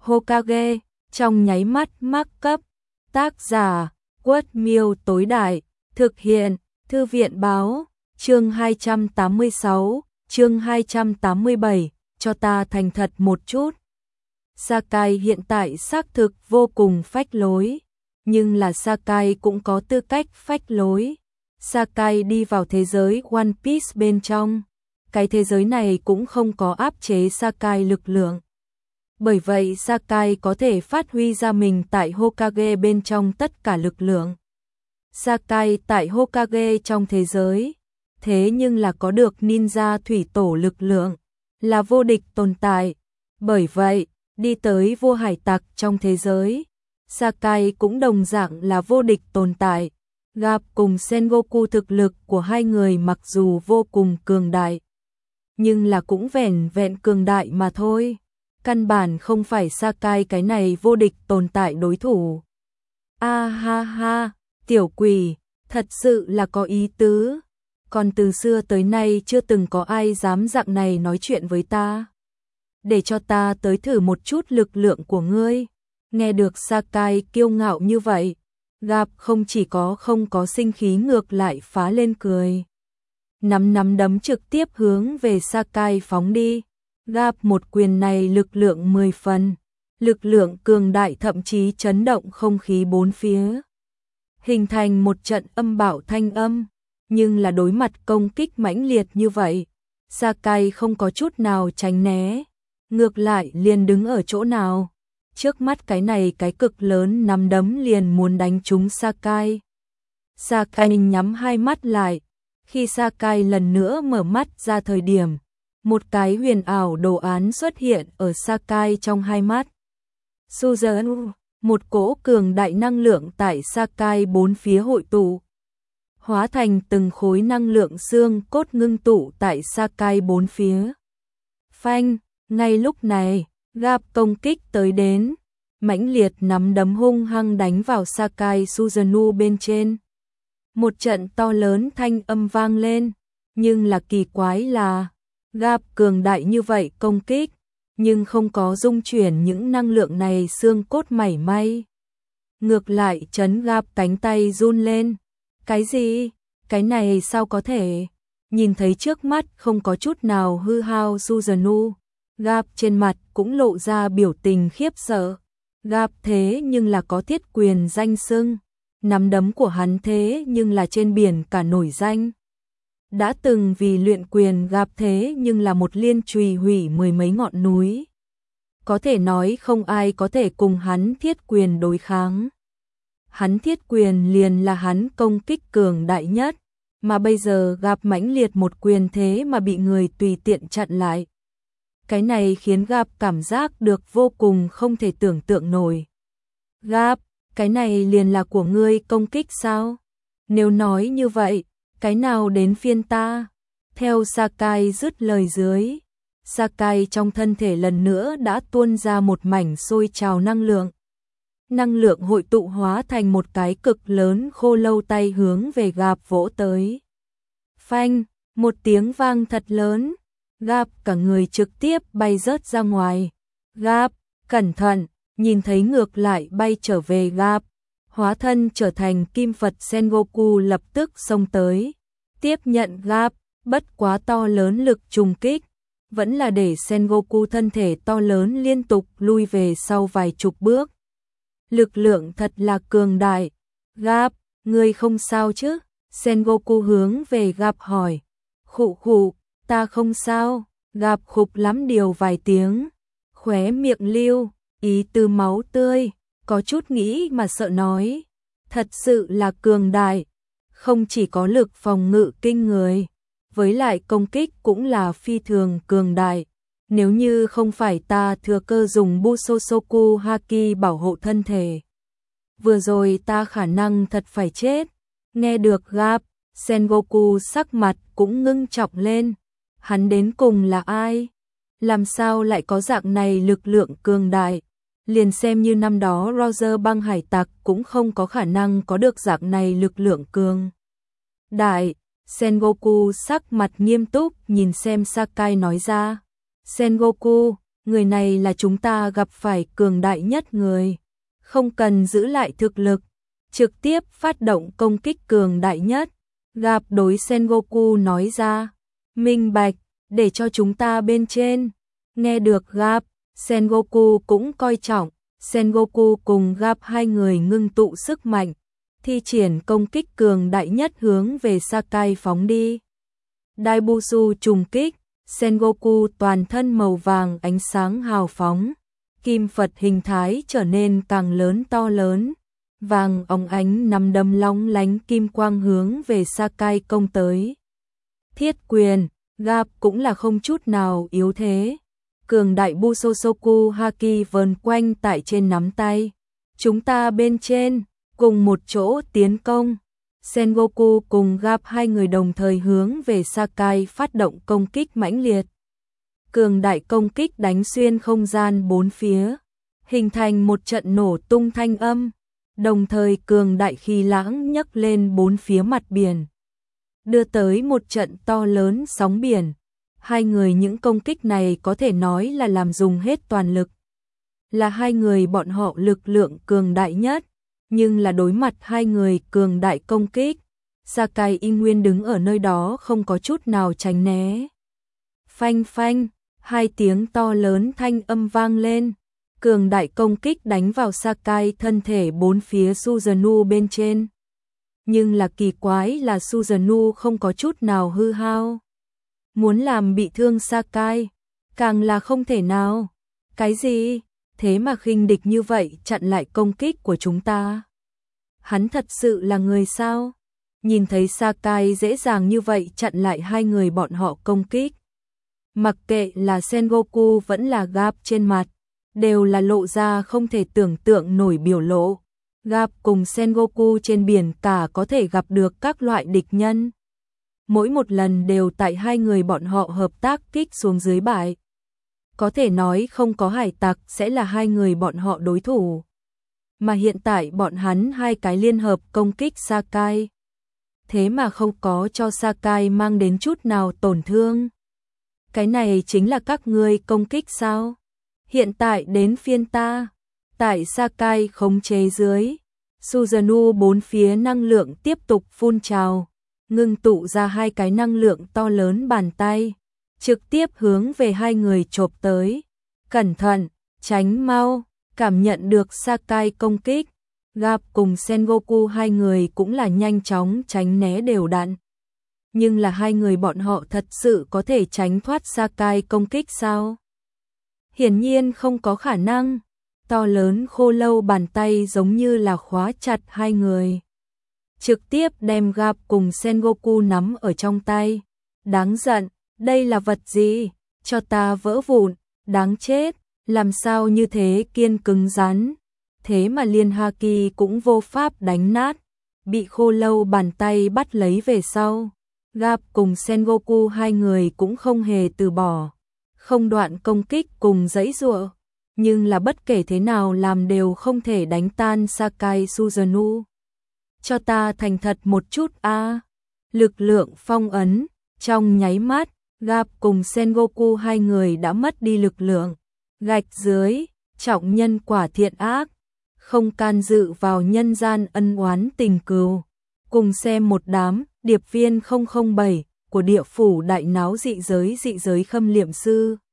Hokage, trong nháy mắt mắc cấp. Tác giả, Quất Miêu tối đại, thực hiện, Thư viện báo, chương 286, chương 287, cho ta thành thật một chút. Sakai hiện tại xác thực vô cùng phách lối, nhưng là Sakai cũng có tư cách phách lối. Sakai đi vào thế giới One Piece bên trong, cái thế giới này cũng không có áp chế Sakai lực lượng. Bởi vậy Sakai có thể phát huy ra mình tại Hokage bên trong tất cả lực lượng. Sakai tại Hokage trong thế giới, thế nhưng là có được ninja thủy tổ lực lượng, là vô địch tồn tại. Bởi vậy, đi tới vua hải tặc trong thế giới, Sakai cũng đồng dạng là vô địch tồn tại. Gặp cùng Sengoku thực lực của hai người mặc dù vô cùng cường đại, nhưng là cũng vẻn vẹn cường đại mà thôi. Căn bản không phải Sakai cái này vô địch tồn tại đối thủ. A ha ha, tiểu quỷ, thật sự là có ý tứ. Còn từ xưa tới nay chưa từng có ai dám dạng này nói chuyện với ta. Để cho ta tới thử một chút lực lượng của ngươi. Nghe được Sakai kiêu ngạo như vậy, Gặp không chỉ không có sinh khí ngược lại phá lên cười. Nắm đấm trực tiếp hướng về Sakai phóng đi. Gặp một quyền này lực lượng 10 phần, lực lượng cường đại thậm chí chấn động không khí bốn phía. Hình thành một trận âm bạo thanh âm, nhưng là đối mặt công kích mãnh liệt như vậy, Sakai không có chút nào tránh né, ngược lại liền đứng ở chỗ nào. Trước mắt cái này cái cực lớn nắm đấm liền muốn đánh trúng Sakai. Sakai nhắm hai mắt lại, khi Sakai lần nữa mở mắt ra thời điểm, một cái huyền ảo đồ án xuất hiện ở Sakai trong hai mắt. Suzanu, một cỗ cường đại năng lượng tại Sakai bốn phía hội tụ, hóa thành từng khối năng lượng xương cốt ngưng tụ tại Sakai bốn phía. Phanh, ngay lúc này, Gặp công kích tới đến, mãnh liệt nắm đấm hung hăng đánh vào Sakai Suzanu bên trên. Một trận to lớn thanh âm vang lên, nhưng là kỳ quái là Gặp cường đại như vậy công kích, nhưng không có dung chuyển những năng lượng này xương cốt mảy may. Ngược lại chấn Gặp cánh tay run lên. Cái gì? Cái này sao có thể? Nhìn thấy trước mắt không có chút nào hư hao Suzanu, Gặp trên mặt cũng lộ ra biểu tình khiếp sợ. Gặp thế nhưng là có thiết quyền danh xưng, nắm đấm của hắn thế nhưng là trên biển cả nổi danh. Đã từng vì luyện quyền Gặp thế nhưng là một liên chùy hủy mười mấy ngọn núi. Có thể nói không ai có thể cùng hắn thiết quyền đối kháng. Hắn thiết quyền liền là hắn công kích cường đại nhất, mà bây giờ Gặp mãnh liệt một quyền thế mà bị người tùy tiện chặn lại. Cái này khiến Gặp cảm giác được vô cùng không thể tưởng tượng nổi. Gặp, cái này liền là của ngươi công kích sao? Nếu nói như vậy, cái nào đến phiên ta? Theo Sakai dứt lời dưới, Sakai trong thân thể lần nữa đã tuôn ra một mảnh sôi trào năng lượng. Năng lượng hội tụ hóa thành một cái cực lớn khô lâu tay hướng về Gặp vỗ tới. Phanh, một tiếng vang thật lớn, Gặp cả người trực tiếp bay rớt ra ngoài. Gặp, cẩn thận, nhìn thấy ngược lại bay trở về Gặp, hóa thân trở thành kim Phật Sengoku lập tức xông tới, tiếp nhận Gặp, bất quá to lớn lực trùng kích, vẫn là để Sengoku thân thể to lớn liên tục lui về sau vài chục bước. Lực lượng thật là cường đại. Gặp, ngươi không sao chứ? Sengoku hướng về Gặp hỏi. Khụ khụ, ta không sao. Gặp khục lắm điều vài tiếng, khóe miệng lưu ý từ máu tươi, có chút nghĩ mà sợ nói. Thật sự là cường đại, không chỉ có lực phòng ngự kinh người, với lại công kích cũng là phi thường cường đại. Nếu như không phải ta thừa cơ dùng Busosoku Haki bảo hộ thân thể, vừa rồi ta khả năng thật phải chết. Nghe được Gặp, Sengoku sắc mặt cũng ngưng trọng lên. Hắn đến cùng là ai? Làm sao lại có dạng này lực lượng cường đại? Liền xem như năm đó Roger băng hải tặc cũng không có khả năng có được dạng này lực lượng cường đại. Sengoku sắc mặt nghiêm túc nhìn xem Sakai nói ra. Sengoku, người này là chúng ta gặp phải cường đại nhất người, không cần giữ lại thực lực, trực tiếp phát động công kích cường đại nhất. Gặp đối Sengoku nói ra, minh bạch, để cho chúng ta bên trên. Nghe được Gặp, Sengoku cũng coi trọng, Sengoku cùng Gặp hai người ngưng tụ sức mạnh, thi triển công kích cường đại nhất hướng về Sakai phóng đi. Daibusu trùng kích, Sengoku toàn thân màu vàng ánh sáng hào phóng, kim Phật hình thái trở nên càng lớn to lớn, vàng óng ánh nằm đâm long lánh kim quang hướng về Sakai công tới. Thiết quyền, Gặp cũng là không chút nào yếu thế. Cường đại Busosoku Haki vờn quanh tại trên nắm tay. Chúng ta bên trên, cùng một chỗ tiến công. Sengoku cùng Gặp hai người đồng thời hướng về Sakai phát động công kích mãnh liệt. Cường đại công kích đánh xuyên không gian bốn phía, hình thành một trận nổ tung thanh âm, đồng thời cường đại khí lãng nhấc lên bốn phía mặt biển, đưa tới một trận to lớn sóng biển. Hai người những công kích này có thể nói là làm dùng hết toàn lực. Là hai người bọn họ lực lượng cường đại nhất, nhưng là đối mặt hai người cường đại công kích, Sakai y nguyên đứng ở nơi đó không có chút nào tránh né. Phanh phanh, hai tiếng to lớn thanh âm vang lên, cường đại công kích đánh vào Sakai thân thể bốn phía Suzuno bên trên. Nhưng là kỳ quái là Suzuno không có chút nào hư hao. Muốn làm bị thương Sakai, càng là không thể nào. Cái gì? Thế mà khinh địch như vậy chặn lại công kích của chúng ta. Hắn thật sự là người sao? Nhìn thấy Sakai dễ dàng như vậy chặn lại hai người bọn họ công kích. Mặc kệ là Sengoku vẫn là Gặp trên mặt, đều là lộ ra không thể tưởng tượng nổi biểu lộ. Gặp cùng Sengoku trên biển cả có thể gặp được các loại địch nhân. Mỗi một lần đều tại hai người bọn họ hợp tác kích xuống dưới bãi. Có thể nói không có hải tặc sẽ là hai người bọn họ đối thủ. Mà hiện tại bọn hắn hai cái liên hợp công kích Sakai. Thế mà không có cho Sakai mang đến chút nào tổn thương. Cái này chính là các ngươi công kích sao? Hiện tại đến phiên ta. Tại Sakai khống chế dưới, Suzuno bốn phía năng lượng tiếp tục phun trào, ngưng tụ ra hai cái năng lượng to lớn bàn tay, trực tiếp hướng về hai người chộp tới. Cẩn thận, tránh mau, cảm nhận được Sakai công kích, Gặp cùng Sengoku hai người cũng là nhanh chóng tránh né đều đặn. Nhưng là hai người bọn họ thật sự có thể tránh thoát Sakai công kích sao? Hiển nhiên không có khả năng. To lớn khô lâu bàn tay giống như là khóa chặt hai người, trực tiếp đem Gặp cùng Sengoku nắm ở trong tay. Đáng giận, đây là vật gì? Cho ta vỡ vụn, đáng chết, làm sao như thế kiên cứng rắn. Thế mà liên Haki cũng vô pháp đánh nát, bị khô lâu bàn tay bắt lấy về sau. Gặp cùng Sengoku hai người cũng không hề từ bỏ, không đoạn công kích cùng giãy giụa, nhưng là bất kể thế nào làm đều không thể đánh tan Sakai Suzuno. Cho ta thành thật một chút a. Lực lượng phong ấn, trong nháy mắt, Gặp cùng Sengoku hai người đã mất đi lực lượng. Gạch dưới, trọng nhân quả thiện ác, không can dự vào nhân gian ân oán tình cừu. Cùng xem một đám điệp viên 007 của địa phủ đại náo dị giới khâm liệm sư.